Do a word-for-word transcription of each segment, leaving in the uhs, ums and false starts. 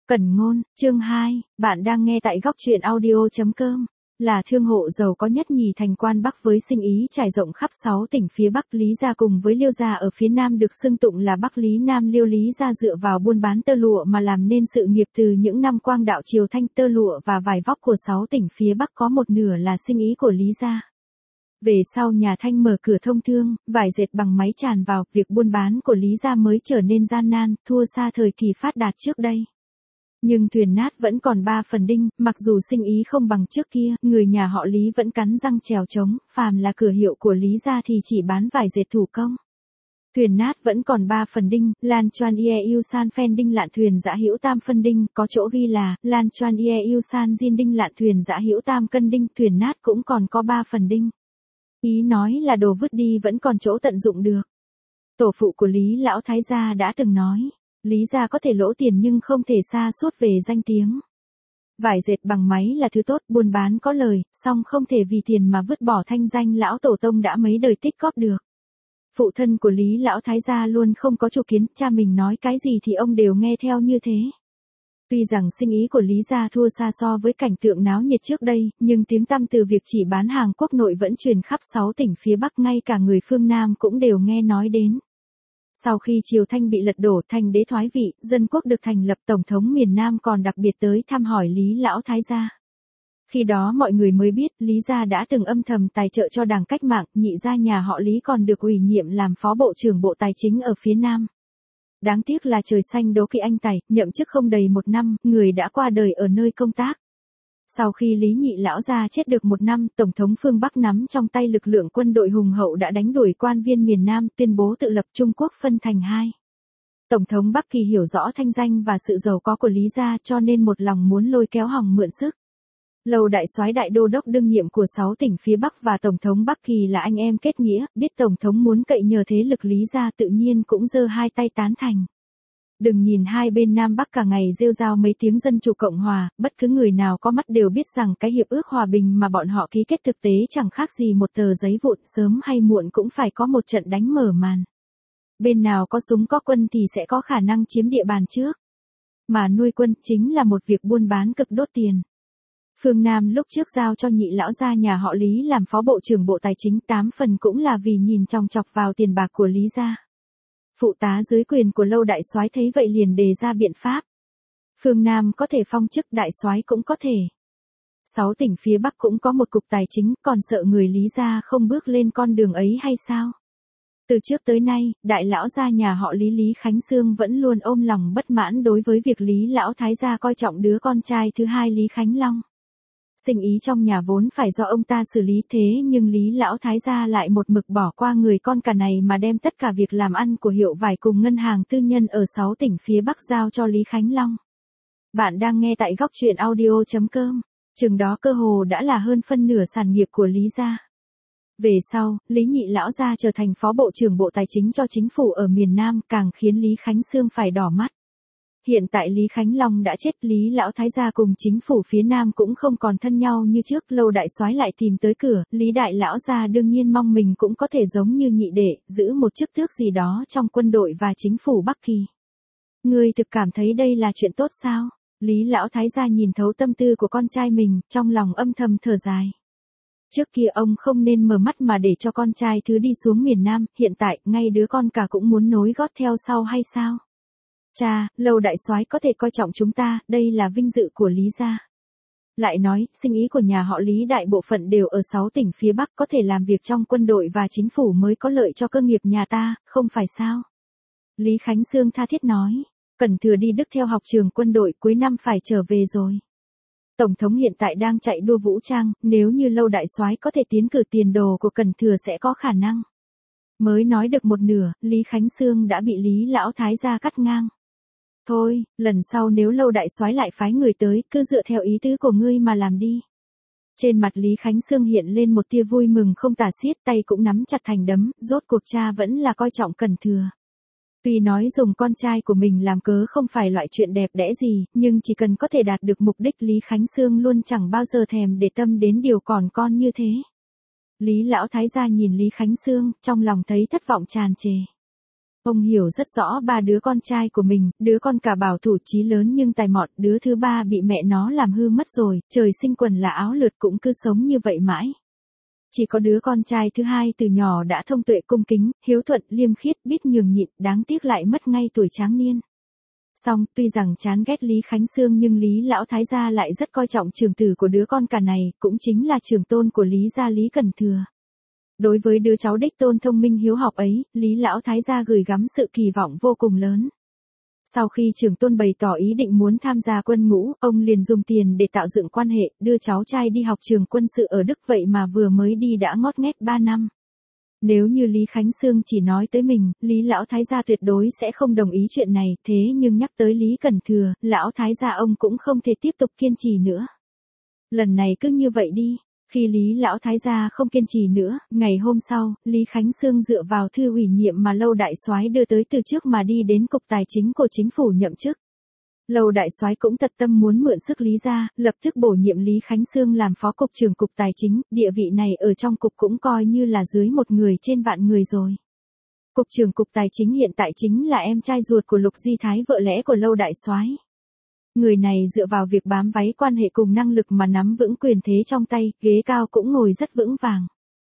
Cẩn ngôn, chương hai, bạn đang nghe tại góc truyện audio chấm com. Là thương hộ giàu có nhất nhì thành quan Bắc với sinh ý trải rộng khắp sáu tỉnh phía Bắc, Lý gia cùng với Liêu gia ở phía Nam được xưng tụng là Bắc Lý Nam Liêu. Lý gia dựa vào buôn bán tơ lụa mà làm nên sự nghiệp từ những năm quang đạo triều Thanh. Tơ lụa và vải vóc của sáu tỉnh phía Bắc có một nửa là sinh ý của Lý gia. Về sau nhà Thanh mở cửa thông thương, vải dệt bằng máy tràn vào, việc buôn bán của Lý gia mới trở nên gian nan, thua xa thời kỳ phát đạt trước đây. Nhưng thuyền nát vẫn còn ba phần đinh, mặc dù sinh ý không bằng trước kia, người nhà họ Lý vẫn cắn răng trèo trống, phàm là cửa hiệu của Lý gia thì chỉ bán vải dệt thủ công. Thuyền nát vẫn còn ba phần đinh, Lan Choan Ie Yêu San Phen đinh lạn thuyền dã hữu tam phân đinh, có chỗ ghi là Lan Choan Ie Yêu San Diên đinh lạn thuyền dã hữu tam cân đinh, thuyền nát cũng còn có ba phần đinh. Ý nói là đồ vứt đi vẫn còn chỗ tận dụng được. Tổ phụ của Lý lão thái gia đã từng nói, Lý gia có thể lỗ tiền nhưng không thể sa sút về danh tiếng. Vải dệt bằng máy là thứ tốt, buôn bán có lời, song không thể vì tiền mà vứt bỏ thanh danh lão tổ tông đã mấy đời tích góp được. Phụ thân của Lý lão thái gia luôn không có chủ kiến, cha mình nói cái gì thì ông đều nghe theo như thế. Tuy rằng sinh ý của Lý gia thua xa so với cảnh tượng náo nhiệt trước đây, nhưng tiếng tăm từ việc chỉ bán hàng quốc nội vẫn truyền khắp sáu tỉnh phía Bắc, ngay cả người phương Nam cũng đều nghe nói đến. Sau khi triều Thanh bị lật đổ, Thanh đế thoái vị, dân quốc được thành lập, tổng thống miền Nam còn đặc biệt tới thăm hỏi Lý lão thái gia. Khi đó mọi người mới biết, Lý gia đã từng âm thầm tài trợ cho Đảng Cách mạng, nhị gia nhà họ Lý còn được ủy nhiệm làm phó bộ trưởng Bộ Tài chính ở phía Nam. Đáng tiếc là trời xanh đố kỵ anh tài, nhậm chức không đầy một năm, người đã qua đời ở nơi công tác. Sau khi Lý nhị lão gia chết được một năm, Tổng thống phương Bắc nắm trong tay lực lượng quân đội hùng hậu đã đánh đuổi quan viên miền Nam, tuyên bố tự lập Trung Quốc phân thành hai. Tổng thống Bắc Kỳ hiểu rõ thanh danh và sự giàu có của Lý gia cho nên một lòng muốn lôi kéo hòng mượn sức. Lâu đại soái đại đô đốc đương nhiệm của sáu tỉnh phía Bắc và Tổng thống Bắc Kỳ là anh em kết nghĩa, biết Tổng thống muốn cậy nhờ thế lực Lý gia tự nhiên cũng giơ hai tay tán thành. Đừng nhìn hai bên Nam Bắc cả ngày rêu rao mấy tiếng dân chủ cộng hòa, bất cứ người nào có mắt đều biết rằng cái hiệp ước hòa bình mà bọn họ ký kết thực tế chẳng khác gì một tờ giấy vụn, sớm hay muộn cũng phải có một trận đánh mở màn. Bên nào có súng có quân thì sẽ có khả năng chiếm địa bàn trước. Mà nuôi quân chính là một việc buôn bán cực đốt tiền. Phương Nam lúc trước giao cho nhị lão gia nhà họ Lý làm phó bộ trưởng Bộ Tài chính, tám phần cũng là vì nhìn chòng chọc vào tiền bạc của Lý gia. Phụ tá dưới quyền của Lâu đại soái thấy vậy liền đề ra biện pháp. Phương Nam có thể phong chức, đại soái cũng có thể. Sáu tỉnh phía Bắc cũng có một cục tài chính, còn sợ người Lý gia không bước lên con đường ấy hay sao? Từ trước tới nay, đại lão gia nhà họ Lý Lý Khánh Sương vẫn luôn ôm lòng bất mãn đối với việc Lý lão thái gia coi trọng đứa con trai thứ hai Lý Khánh Long. Sinh ý trong nhà vốn phải do ông ta xử lý, thế nhưng Lý lão thái gia lại một mực bỏ qua người con cả này mà đem tất cả việc làm ăn của hiệu vải cùng ngân hàng tư nhân ở sáu tỉnh phía Bắc giao cho Lý Khánh Long. Bạn đang nghe tại góc truyện audio chấm com. Chừng đó cơ hồ đã là hơn phân nửa sản nghiệp của Lý gia. Về sau, Lý nhị lão gia trở thành phó bộ trưởng Bộ Tài chính cho chính phủ ở miền Nam, càng khiến Lý Khánh Sương phải đỏ mắt. Hiện tại Lý Khánh Long đã chết, Lý lão thái gia cùng chính phủ phía Nam cũng không còn thân nhau như trước, Lâu đại soái lại tìm tới cửa, Lý đại lão gia đương nhiên mong mình cũng có thể giống như nhị đệ, giữ một chức tước gì đó trong quân đội và chính phủ Bắc Kỳ. Ngươi thực cảm thấy đây là chuyện tốt sao? Lý lão thái gia nhìn thấu tâm tư của con trai mình, trong lòng âm thầm thở dài. Trước kia ông không nên mở mắt mà để cho con trai thứ đi xuống miền Nam, hiện tại ngay đứa con cả cũng muốn nối gót theo sau hay sao? Cha, Lâu đại soái có thể coi trọng chúng ta, đây là vinh dự của Lý gia. Lại nói, sinh ý của nhà họ Lý đại bộ phận đều ở sáu tỉnh phía Bắc, có thể làm việc trong quân đội và chính phủ mới có lợi cho cơ nghiệp nhà ta, không phải sao? Lý Khánh Sương tha thiết nói, Cẩn Thừa đi Đức theo học trường quân đội, cuối năm phải trở về rồi. Tổng thống hiện tại đang chạy đua vũ trang, nếu như Lâu đại soái có thể tiến cử tiền đồ của Cẩn Thừa sẽ có khả năng. Mới nói được một nửa, Lý Khánh Sương đã bị Lý lão thái gia cắt ngang. Thôi, lần sau nếu Lâu đại soái lại phái người tới, cứ dựa theo ý tứ của ngươi mà làm đi. Trên mặt Lý Khánh Sương hiện lên một tia vui mừng không tả xiết, tay cũng nắm chặt thành đấm, rốt cuộc cha vẫn là coi trọng Cẩn Thừa. Tuy nói dùng con trai của mình làm cớ không phải loại chuyện đẹp đẽ gì, nhưng chỉ cần có thể đạt được mục đích, Lý Khánh Sương luôn chẳng bao giờ thèm để tâm đến điều còn con như thế. Lý lão thái gia nhìn Lý Khánh Sương, trong lòng thấy thất vọng tràn trề. Ông hiểu rất rõ ba đứa con trai của mình, đứa con cả bảo thủ chí lớn nhưng tài mọn, đứa thứ ba bị mẹ nó làm hư mất rồi, trời sinh quần là áo lượt cũng cứ sống như vậy mãi. Chỉ có đứa con trai thứ hai từ nhỏ đã thông tuệ cung kính, hiếu thuận, liêm khiết, biết nhường nhịn, đáng tiếc lại mất ngay tuổi tráng niên. Song, tuy rằng chán ghét Lý Khánh Sương nhưng Lý Lão Thái gia lại rất coi trọng trưởng tử của đứa con cả này, cũng chính là trưởng tôn của Lý gia Lý Cần Thừa. Đối với đứa cháu đích tôn thông minh hiếu học ấy, Lý Lão Thái gia gửi gắm sự kỳ vọng vô cùng lớn. Sau khi trưởng tôn bày tỏ ý định muốn tham gia quân ngũ, ông liền dùng tiền để tạo dựng quan hệ, đưa cháu trai đi học trường quân sự ở Đức, vậy mà vừa mới đi đã ngót nghét ba năm. Nếu như Lý Khánh Sương chỉ nói tới mình, Lý Lão Thái gia tuyệt đối sẽ không đồng ý chuyện này, thế nhưng nhắc tới Lý Cần Thừa, Lão Thái gia ông cũng không thể tiếp tục kiên trì nữa. Lần này cứ như vậy đi. Khi Lý Lão Thái gia không kiên trì nữa, ngày hôm sau, Lý Khánh Sương dựa vào thư ủy nhiệm mà Lâu Đại Soái đưa tới từ trước mà đi đến cục tài chính của chính phủ nhậm chức. Lâu Đại Soái cũng tận tâm muốn mượn sức Lý gia, lập tức bổ nhiệm Lý Khánh Sương làm phó cục trưởng cục tài chính, địa vị này ở trong cục cũng coi như là dưới một người trên vạn người rồi. Cục trưởng cục tài chính hiện tại chính là em trai ruột của Lục Di Thái, vợ lẽ của Lâu Đại Soái. Người này dựa vào việc bám váy quan hệ cùng năng lực mà nắm vững quyền thế trong tay, ghế cao cũng ngồi rất vững vàng.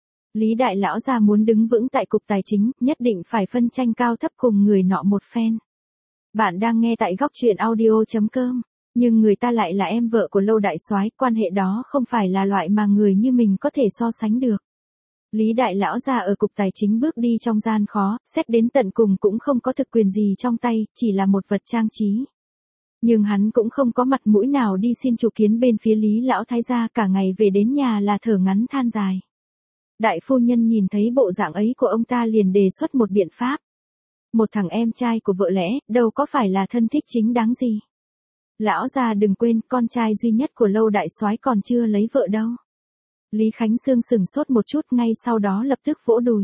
Lý đại lão gia muốn đứng vững tại cục tài chính, nhất định phải phân tranh cao thấp cùng người nọ một phen. Bạn đang nghe tại góc truyện audio chấm com, nhưng người ta lại là em vợ của Lâu Đại Soái, quan hệ đó không phải là loại mà người như mình có thể so sánh được. Lý đại lão gia ở cục tài chính bước đi trong gian khó, xét đến tận cùng cũng không có thực quyền gì trong tay, chỉ là một vật trang trí. Nhưng hắn cũng không có mặt mũi nào đi xin chủ kiến bên phía Lý Lão Thái gia, cả ngày về đến nhà là thở ngắn than dài. Đại phu nhân nhìn thấy bộ dạng ấy của ông ta liền đề xuất một biện pháp. Một thằng em trai của vợ lẽ, đâu có phải là thân thích chính đáng gì. Lão gia đừng quên, con trai duy nhất của Lâu Đại Soái còn chưa lấy vợ đâu. Lý Khánh Sương sừng sốt một chút, ngay sau đó lập tức vỗ đùi.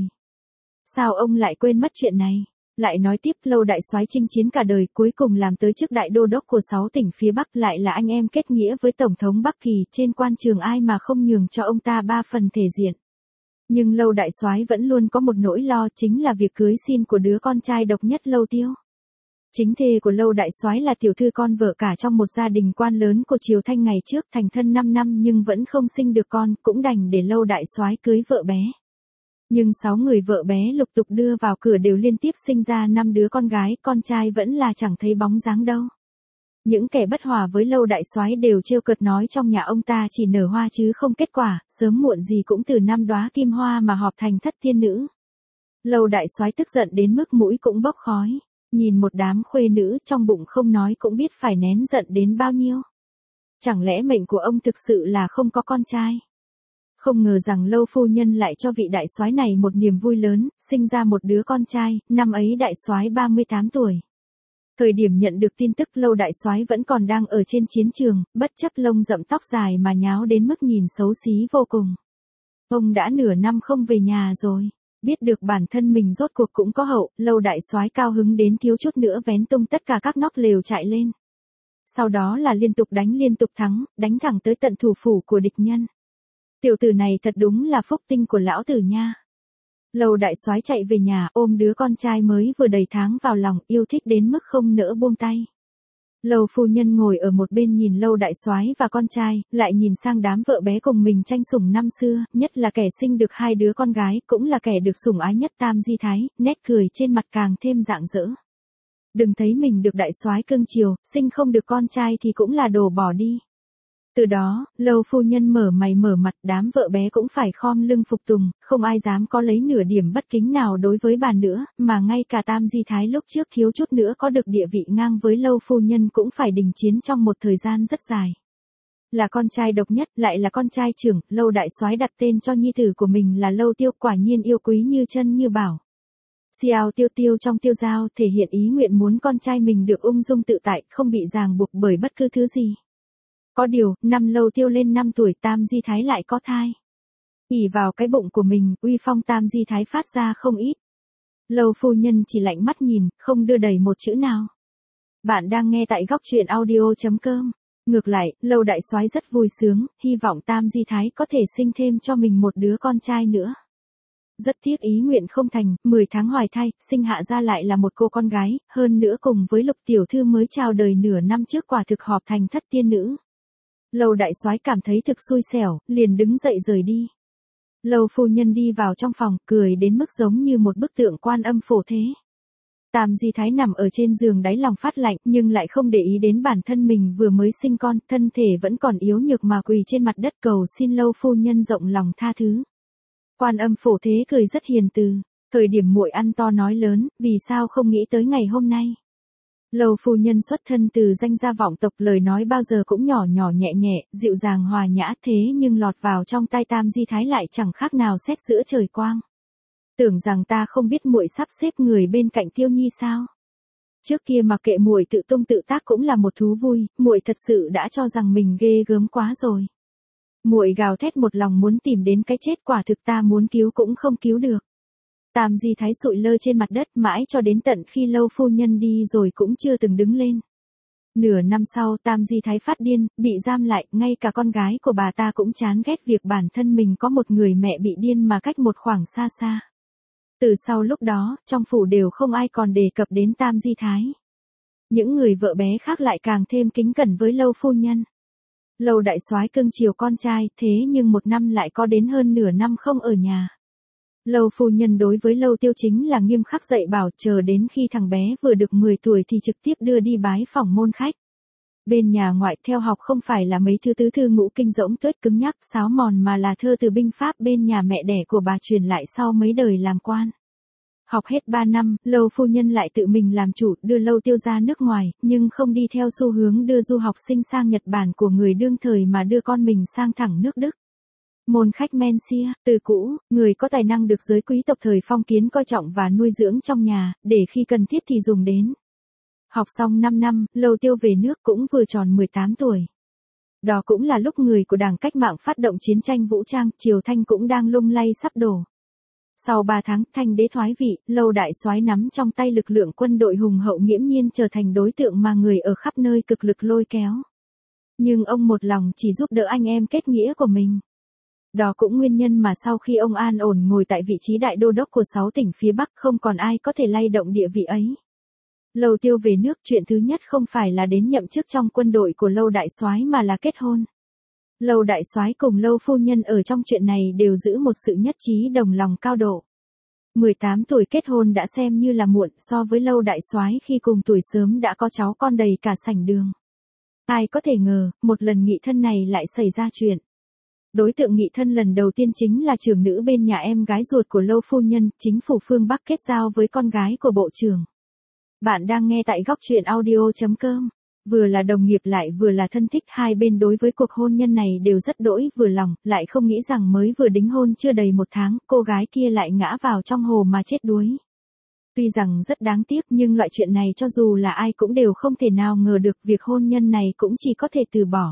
Sao ông lại quên mất chuyện này? Lại nói tiếp, Lâu Đại Soái chinh chiến cả đời, cuối cùng làm tới chức đại đô đốc của sáu tỉnh phía Bắc, lại là anh em kết nghĩa với Tổng thống Bắc Kỳ, trên quan trường ai mà không nhường cho ông ta ba phần thể diện. Nhưng Lâu Đại Soái vẫn luôn có một nỗi lo, chính là việc cưới xin của đứa con trai độc nhất Lâu Tiêu. Chính thê của Lâu Đại Soái là tiểu thư con vợ cả trong một gia đình quan lớn của triều Thanh ngày trước, thành thân năm năm nhưng vẫn không sinh được con, cũng đành để Lâu Đại Soái cưới vợ bé. Nhưng sáu người vợ bé lục tục đưa vào cửa đều liên tiếp sinh ra năm đứa con gái, con trai vẫn là chẳng thấy bóng dáng đâu. Những kẻ bất hòa với Lâu Đại Soái đều trêu cợt nói trong nhà ông ta chỉ nở hoa chứ không kết quả, sớm muộn gì cũng từ năm đóa kim hoa mà họp thành thất tiên nữ. Lâu Đại Soái tức giận đến mức mũi cũng bốc khói, nhìn một đám khuê nữ trong bụng không nói cũng biết phải nén giận đến bao nhiêu. Chẳng lẽ mệnh của ông thực sự là không có con trai? Không ngờ rằng Lâu phu nhân lại cho vị đại soái này một niềm vui lớn, sinh ra một đứa con trai, năm ấy đại soái ba mươi tám tuổi. Thời điểm nhận được tin tức, Lâu đại soái vẫn còn đang ở trên chiến trường, bất chấp lông rậm tóc dài mà nháo đến mức nhìn xấu xí vô cùng. Ông đã nửa năm không về nhà rồi. Biết được bản thân mình rốt cuộc cũng có hậu, Lâu đại soái cao hứng đến thiếu chút nữa vén tung tất cả các nóc lều chạy lên. Sau đó là liên tục đánh liên tục thắng, đánh thẳng tới tận thủ phủ của địch nhân. Tiểu tử này thật đúng là phúc tinh của lão tử nha. Lâu đại soái chạy về nhà, ôm đứa con trai mới vừa đầy tháng vào lòng, yêu thích đến mức không nỡ buông tay. Lâu phu nhân ngồi ở một bên nhìn Lâu đại soái và con trai, lại nhìn sang đám vợ bé cùng mình tranh sủng năm xưa, nhất là kẻ sinh được hai đứa con gái, cũng là kẻ được sủng ái nhất Tam Di Thái, nét cười trên mặt càng thêm rạng rỡ. Đừng thấy mình được đại soái cưng chiều, sinh không được con trai thì cũng là đồ bỏ đi. Từ đó, Lâu phu nhân mở mày mở mặt, đám vợ bé cũng phải khom lưng phục tùng, không ai dám có lấy nửa điểm bất kính nào đối với bà nữa, mà ngay cả Tam Di Thái lúc trước thiếu chút nữa có được địa vị ngang với Lâu phu nhân cũng phải đình chiến trong một thời gian rất dài. Là con trai độc nhất, lại là con trai trưởng, Lâu đại soái đặt tên cho nhi tử của mình là Lâu Tiêu, quả nhiên yêu quý như chân như bảo. Xiao Tiêu Tiêu trong tiêu giao thể hiện ý nguyện muốn con trai mình được ung dung tự tại, không bị ràng buộc bởi bất cứ thứ gì. Có điều, năm Lâu Tiêu lên năm tuổi, Tam Di Thái lại có thai. ỷ vào cái bụng của mình, uy phong Tam Di Thái phát ra không ít. Lâu phu nhân chỉ lạnh mắt nhìn, không đưa đầy một chữ nào. Bạn đang nghe tại góc truyện audio chấm com. Ngược lại, Lâu đại soái rất vui sướng, hy vọng Tam Di Thái có thể sinh thêm cho mình một đứa con trai nữa. Rất tiếc ý nguyện không thành, mười tháng hoài thai, sinh hạ ra lại là một cô con gái, hơn nữa cùng với Lục tiểu thư mới chào đời nửa năm trước quả thực họp thành thất tiên nữ. Lâu đại soái cảm thấy thực xui xẻo, liền đứng dậy rời đi. Lâu phu nhân đi vào trong phòng, cười đến mức giống như một bức tượng Quan Âm Phổ Thế. Tam Di Thái nằm ở trên giường đáy lòng phát lạnh, nhưng lại không để ý đến bản thân mình vừa mới sinh con, thân thể vẫn còn yếu nhược mà quỳ trên mặt đất cầu xin Lâu phu nhân rộng lòng tha thứ. Quan Âm Phổ Thế cười rất hiền từ, thời điểm muội ăn to nói lớn, vì sao không nghĩ tới ngày hôm nay. Lâu phu nhân xuất thân từ danh gia vọng tộc, lời nói bao giờ cũng nhỏ nhỏ nhẹ nhẹ, dịu dàng hòa nhã, thế nhưng lọt vào trong tai Tam Di Thái lại chẳng khác nào sét giữa trời quang. Tưởng rằng ta không biết muội sắp xếp người bên cạnh Tiêu Nhi sao? Trước kia mà kệ muội tự tung tự tác cũng là một thú vui, muội thật sự đã cho rằng mình ghê gớm quá rồi. Muội gào thét một lòng muốn tìm đến cái chết, quả thực ta muốn cứu cũng không cứu được. Tam Di Thái sụi lơ trên mặt đất mãi cho đến tận khi Lâu phu nhân đi rồi cũng chưa từng đứng lên. Nửa năm sau Tam Di Thái phát điên, bị giam lại, ngay cả con gái của bà ta cũng chán ghét việc bản thân mình có một người mẹ bị điên mà cách một khoảng xa xa. Từ sau lúc đó, trong phủ đều không ai còn đề cập đến Tam Di Thái. Những người vợ bé khác lại càng thêm kính cẩn với Lâu phu nhân. Lâu đại soái cưng chiều con trai, thế nhưng một năm lại có đến hơn nửa năm không ở nhà. Lâu phu nhân đối với Lâu Tiêu chính là nghiêm khắc dạy bảo, chờ đến khi thằng bé vừa được mười tuổi thì trực tiếp đưa đi bái phỏng môn khách. Bên nhà ngoại theo học không phải là mấy thứ tứ thư ngũ kinh rỗng tuếch cứng nhắc sáo mòn mà là thơ từ binh pháp bên nhà mẹ đẻ của bà truyền lại sau mấy đời làm quan. Học hết ba năm, Lâu phu nhân lại tự mình làm chủ đưa Lâu Tiêu ra nước ngoài, nhưng không đi theo xu hướng đưa du học sinh sang Nhật Bản của người đương thời mà đưa con mình sang thẳng nước Đức. Môn khách Mensia, từ cũ, người có tài năng được giới quý tộc thời phong kiến coi trọng và nuôi dưỡng trong nhà, để khi cần thiết thì dùng đến. Học xong năm năm, Lâu Tiêu về nước cũng vừa tròn mười tám tuổi. Đó cũng là lúc người của Đảng Cách mạng phát động chiến tranh vũ trang, triều Thanh cũng đang lung lay sắp đổ. Sau ba tháng, Thanh đế thoái vị, Lâu đại soái nắm trong tay lực lượng quân đội hùng hậu nghiễm nhiên trở thành đối tượng mà người ở khắp nơi cực lực lôi kéo. Nhưng ông một lòng chỉ giúp đỡ anh em kết nghĩa của mình. Đó cũng nguyên nhân mà sau khi ông an ổn ngồi tại vị trí đại đô đốc của sáu tỉnh phía Bắc không còn ai có thể lay động địa vị ấy. Lâu Tiêu về nước, chuyện thứ nhất không phải là đến nhậm chức trong quân đội của Lâu đại soái mà là kết hôn. Lâu đại soái cùng Lâu phu nhân ở trong chuyện này đều giữ một sự nhất trí đồng lòng cao độ. mười tám tuổi kết hôn đã xem như là muộn, so với Lâu đại soái khi cùng tuổi sớm đã có cháu con đầy cả sảnh đường. Ai có thể ngờ, một lần nghị thân này lại xảy ra chuyện. Đối tượng nghị thân lần đầu tiên chính là trưởng nữ bên nhà em gái ruột của Lâu phu nhân, chính phủ phương Bắc kết giao với con gái của bộ trưởng. Bạn đang nghe tại góc truyện audio chấm com. Vừa là đồng nghiệp lại vừa là thân thích, hai bên đối với cuộc hôn nhân này đều rất đỗi vừa lòng, lại không nghĩ rằng mới vừa đính hôn chưa đầy một tháng, cô gái kia lại ngã vào trong hồ mà chết đuối. Tuy rằng rất đáng tiếc nhưng loại chuyện này cho dù là ai cũng đều không thể nào ngờ được, việc hôn nhân này cũng chỉ có thể từ bỏ.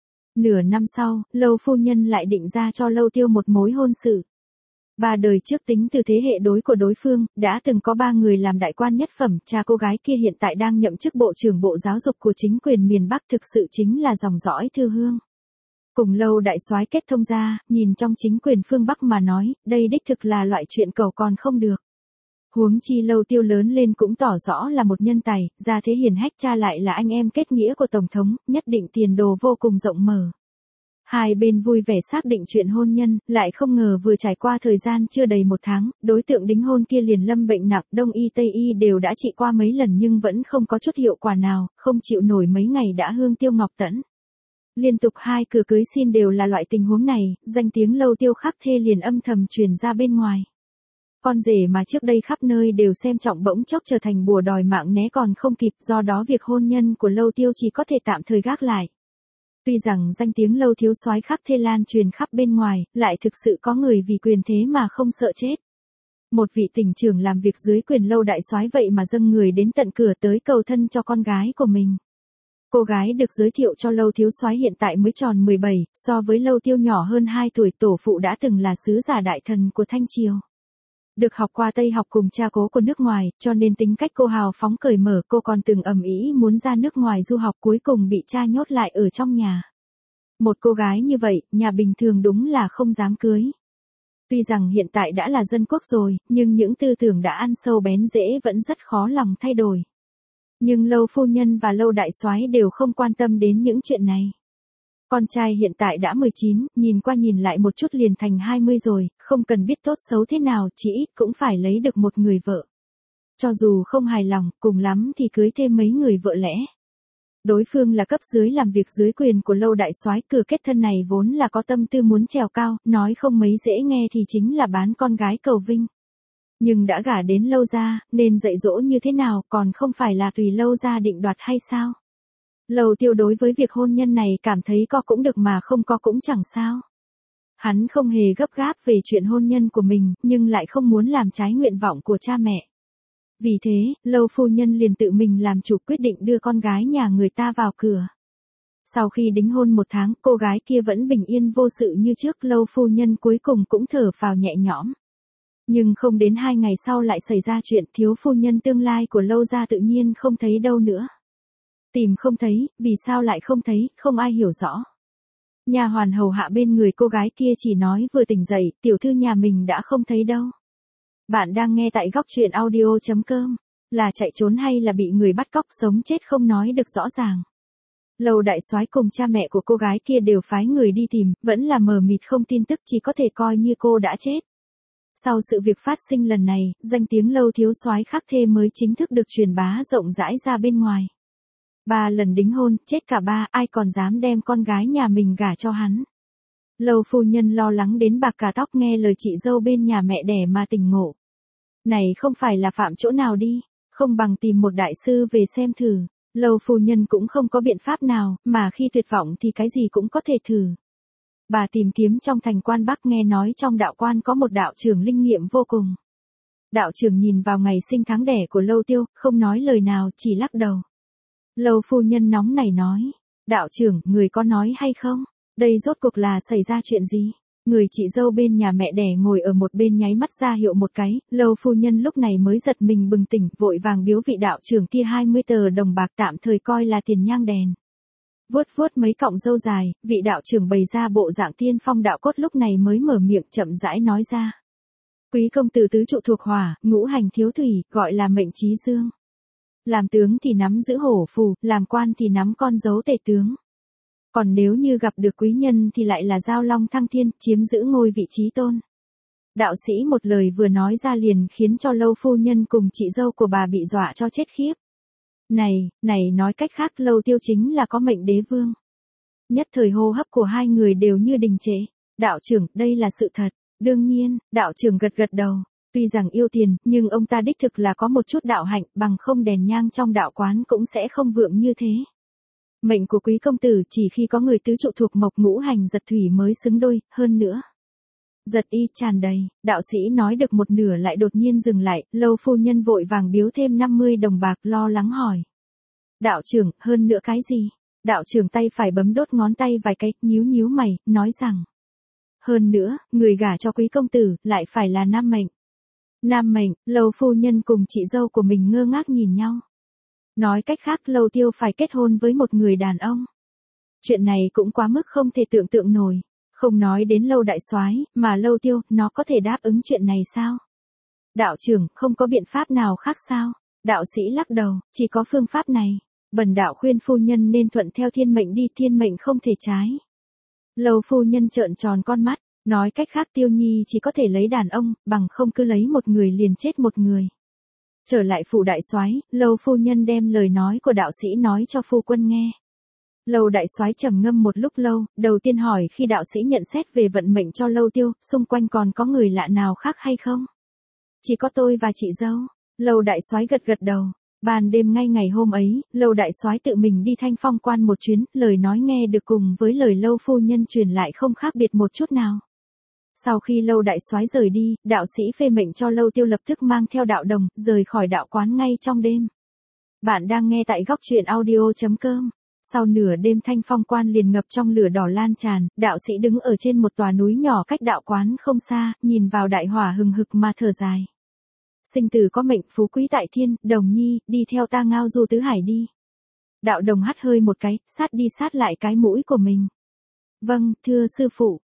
Nửa năm sau, Lâu phu nhân lại định ra cho Lâu Tiêu một mối hôn sự. Ba đời trước tính từ thế hệ đối của đối phương, đã từng có ba người làm đại quan nhất phẩm, cha cô gái kia hiện tại đang nhậm chức bộ trưởng bộ giáo dục của chính quyền miền Bắc, thực sự chính là dòng dõi thư hương. Cùng Lâu đại soái kết thông ra, nhìn trong chính quyền phương Bắc mà nói, đây đích thực là loại chuyện cầu còn không được. Huống chi Lâu Tiêu lớn lên cũng tỏ rõ là một nhân tài, gia thế hiền hách, cha lại là anh em kết nghĩa của Tổng thống, nhất định tiền đồ vô cùng rộng mở. Hai bên vui vẻ xác định chuyện hôn nhân, lại không ngờ vừa trải qua thời gian chưa đầy một tháng, đối tượng đính hôn kia liền lâm bệnh nặng, Đông y Tây y đều đã trị qua mấy lần nhưng vẫn không có chút hiệu quả nào, không chịu nổi mấy ngày đã hương tiêu ngọc tẫn. Liên tục hai cửa cưới xin đều là loại tình huống này, danh tiếng Lâu Tiêu khắc thê liền âm thầm truyền ra bên ngoài. Con rể mà trước đây khắp nơi đều xem trọng bỗng chốc trở thành bùa đòi mạng né còn không kịp, do đó việc hôn nhân của Lâu Tiêu chỉ có thể tạm thời gác lại. Tuy rằng danh tiếng Lâu thiếu soái khắc thê lan truyền khắp bên ngoài, lại thực sự có người vì quyền thế mà không sợ chết. Một vị tỉnh trưởng làm việc dưới quyền Lâu đại soái vậy mà dâng người đến tận cửa tới cầu thân cho con gái của mình. Cô gái được giới thiệu cho Lâu thiếu soái hiện tại mới tròn mười bảy, so với Lâu Tiêu nhỏ hơn hai tuổi, tổ phụ đã từng là sứ giả đại thần của Thanh Triều. Được học qua Tây học cùng cha cố của nước ngoài, cho nên tính cách cô hào phóng cởi mở, cô còn từng ầm ĩ muốn ra nước ngoài du học, cuối cùng bị cha nhốt lại ở trong nhà. Một cô gái như vậy, nhà bình thường đúng là không dám cưới. Tuy rằng hiện tại đã là dân quốc rồi, nhưng những tư tưởng đã ăn sâu bén rễ vẫn rất khó lòng thay đổi. Nhưng Lâu phu nhân và Lâu đại soái đều không quan tâm đến những chuyện này. Con trai hiện tại đã mười chín, nhìn qua nhìn lại một chút liền thành hai mươi rồi, không cần biết tốt xấu thế nào, chỉ ít cũng phải lấy được một người vợ. Cho dù không hài lòng, cùng lắm thì cưới thêm mấy người vợ lẽ. Đối phương là cấp dưới làm việc dưới quyền của Lâu đại soái, cửa kết thân này vốn là có tâm tư muốn trèo cao, nói không mấy dễ nghe thì chính là bán con gái cầu vinh. Nhưng đã gả đến Lâu gia, nên dạy dỗ như thế nào còn không phải là tùy Lâu gia định đoạt hay sao? Lâu Tiêu đối với việc hôn nhân này cảm thấy có cũng được mà không có cũng chẳng sao. Hắn không hề gấp gáp về chuyện hôn nhân của mình, nhưng lại không muốn làm trái nguyện vọng của cha mẹ. Vì thế, Lâu phu nhân liền tự mình làm chủ quyết định đưa con gái nhà người ta vào cửa. Sau khi đính hôn một tháng, cô gái kia vẫn bình yên vô sự như trước, Lâu phu nhân cuối cùng cũng thở phào nhẹ nhõm. Nhưng không đến hai ngày sau lại xảy ra chuyện, thiếu phu nhân tương lai của Lâu gia tự nhiên không thấy đâu nữa. Tìm không thấy, vì sao lại không thấy, không ai hiểu rõ. Nhà hoàn hầu hạ bên người cô gái kia chỉ nói vừa tỉnh dậy, tiểu thư nhà mình đã không thấy đâu. Bạn đang nghe tại góc truyện audio chấm com, là chạy trốn hay là bị người bắt cóc, sống chết không nói được rõ ràng. Lâu đại soái cùng cha mẹ của cô gái kia đều phái người đi tìm, vẫn là mờ mịt không tin tức, chỉ có thể coi như cô đã chết. Sau sự việc phát sinh lần này, danh tiếng Lâu thiếu soái khắc thê mới chính thức được truyền bá rộng rãi ra bên ngoài. Ba lần đính hôn, chết cả ba, ai còn dám đem con gái nhà mình gả cho hắn. Lâu phu nhân lo lắng đến bạc cả tóc nghe lời chị dâu bên nhà mẹ đẻ mà tỉnh ngộ. Này không phải là phạm chỗ nào đi, không bằng tìm một đại sư về xem thử. Lâu phu nhân cũng không có biện pháp nào, mà khi tuyệt vọng thì cái gì cũng có thể thử. Bà tìm kiếm trong thành quan Bắc, nghe nói trong đạo quan có một đạo trưởng linh nghiệm vô cùng. Đạo trưởng nhìn vào ngày sinh tháng đẻ của Lâu Tiêu, không nói lời nào, chỉ lắc đầu. Lâu phu nhân nóng nảy nói, đạo trưởng, người có nói hay không? Đây rốt cuộc là xảy ra chuyện gì? Người chị dâu bên nhà mẹ đẻ ngồi ở một bên nháy mắt ra hiệu một cái, Lâu phu nhân lúc này mới giật mình bừng tỉnh, vội vàng biếu vị đạo trưởng kia hai mươi tờ đồng bạc tạm thời coi là tiền nhang đèn. Vuốt vuốt mấy cọng râu dài, vị đạo trưởng bày ra bộ dạng tiên phong đạo cốt lúc này mới mở miệng chậm rãi nói ra. Quý công tử tứ trụ thuộc hỏa, ngũ hành thiếu thủy, gọi là mệnh chí dương. Làm tướng thì nắm giữ hổ phù, làm quan thì nắm con dấu tể tướng. Còn nếu như gặp được quý nhân thì lại là giao long thăng thiên, chiếm giữ ngôi vị trí tôn. Đạo sĩ một lời vừa nói ra liền khiến cho Lâu phu nhân cùng chị dâu của bà bị dọa cho chết khiếp. Này, này nói cách khác Lâu Tiêu chính là có mệnh đế vương. Nhất thời hô hấp của hai người đều như đình trệ. Đạo trưởng, đây là sự thật. Đương nhiên, đạo trưởng gật gật đầu. Tuy rằng yêu tiền, nhưng ông ta đích thực là có một chút đạo hạnh, bằng không đèn nhang trong đạo quán cũng sẽ không vượng như thế. Mệnh của quý công tử chỉ khi có người tứ trụ thuộc mộc ngũ hành giật thủy mới xứng đôi, hơn nữa. Giật y tràn đầy, đạo sĩ nói được một nửa lại đột nhiên dừng lại, Lâu phu nhân vội vàng biếu thêm năm mươi đồng bạc, lo lắng hỏi. Đạo trưởng, hơn nữa cái gì? Đạo trưởng tay phải bấm đốt ngón tay vài cái, nhíu nhíu mày, nói rằng. Hơn nữa, người gả cho quý công tử, lại phải là nam mệnh. Nam mệnh, Lâu phu nhân cùng chị dâu của mình ngơ ngác nhìn nhau. Nói cách khác Lâu Tiêu phải kết hôn với một người đàn ông. Chuyện này cũng quá mức không thể tưởng tượng nổi. Không nói đến Lâu đại soái, mà Lâu Tiêu, nó có thể đáp ứng chuyện này sao? Đạo trưởng, không có biện pháp nào khác sao? Đạo sĩ lắc đầu, chỉ có phương pháp này. Bần đạo khuyên phu nhân nên thuận theo thiên mệnh đi, thiên mệnh không thể trái. Lâu phu nhân trợn tròn con mắt, nói cách khác Tiêu Nhi chỉ có thể lấy đàn ông, bằng không cứ lấy một người liền chết một người. Trở lại phủ đại soái, Lâu phu nhân đem lời nói của đạo sĩ nói cho phu quân nghe. Lâu đại soái trầm ngâm một lúc lâu, đầu tiên hỏi khi đạo sĩ nhận xét về vận mệnh cho Lâu Tiêu, xung quanh còn có người lạ nào khác hay không? Chỉ có tôi và chị dâu. Lâu đại soái gật gật đầu. Ban đêm ngay ngày hôm ấy, Lâu đại soái tự mình đi Thanh Phong quan một chuyến, lời nói nghe được cùng với lời Lâu phu nhân truyền lại không khác biệt một chút nào. Sau khi Lâu đại soái rời đi, đạo sĩ phê mệnh cho Lâu Tiêu lập tức mang theo đạo đồng, rời khỏi đạo quán ngay trong đêm. Bạn đang nghe tại góc truyện audio chấm com. Sau nửa đêm Thanh Phong quan liền ngập trong lửa đỏ lan tràn, đạo sĩ đứng ở trên một tòa núi nhỏ cách đạo quán không xa, nhìn vào đại hỏa hừng hực mà thở dài. Sinh tử có mệnh, phú quý tại thiên, Đồng Nhi, đi theo ta ngao du tứ hải đi. Đạo đồng hắt hơi một cái, sát đi sát lại cái mũi của mình. Vâng, thưa sư phụ.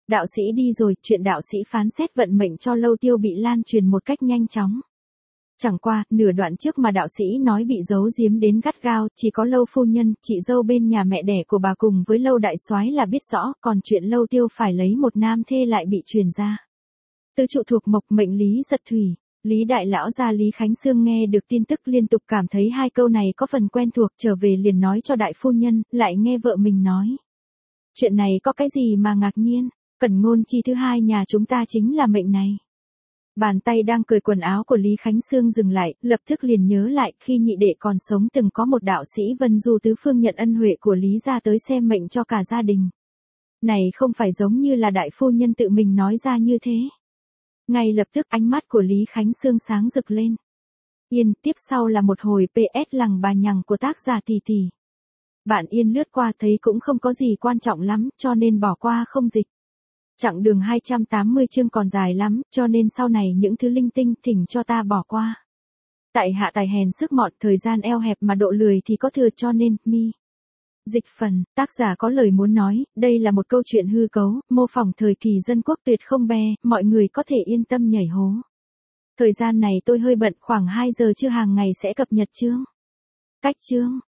Đạo sĩ đi rồi, chuyện đạo sĩ phán xét vận mệnh cho Lâu Tiêu bị lan truyền một cách nhanh chóng. Chẳng qua, nửa đoạn trước mà đạo sĩ nói bị giấu giếm đến gắt gao, chỉ có Lâu phu nhân, chị dâu bên nhà mẹ đẻ của bà cùng với Lâu đại soái là biết rõ, còn chuyện Lâu Tiêu phải lấy một nam thê lại bị truyền ra. Tứ trụ thuộc mộc mệnh Lý giật thủy. Lý đại lão gia Lý Khánh Sương nghe được tin tức liên tục cảm thấy hai câu này có phần quen thuộc, trở về liền nói cho đại phu nhân, lại nghe vợ mình nói. Chuyện này có cái gì mà ngạc nhiên, Cẩn ngôn chi thứ hai nhà chúng ta chính là mệnh này. Bàn tay đang cởi quần áo của Lý Khánh Sương dừng lại, lập tức liền nhớ lại khi nhị đệ còn sống từng có một đạo sĩ Vân Du tứ phương nhận ân huệ của Lý gia tới xem mệnh cho cả gia đình. Này không phải giống như là đại phu nhân tự mình nói ra như thế. Ngay lập tức ánh mắt của Lý Khánh Sương sáng rực lên. Yên, tiếp sau là một hồi pê ét lằng bà nhằng của tác giả Tỷ Tỷ. Bạn Yên lướt qua thấy cũng không có gì quan trọng lắm, cho nên bỏ qua không dịch. Chặng đường hai trăm tám mươi chương còn dài lắm, cho nên sau này những thứ linh tinh thỉnh cho ta bỏ qua. Tại hạ tài hèn sức mọn, thời gian eo hẹp mà độ lười thì có thừa, cho nên, mi. Dịch phần, tác giả có lời muốn nói, đây là một câu chuyện hư cấu, mô phỏng thời kỳ dân quốc tuyệt không bè, mọi người có thể yên tâm nhảy hố. Thời gian này tôi hơi bận, khoảng hai giờ trưa hàng ngày sẽ cập nhật chương. Cách chương.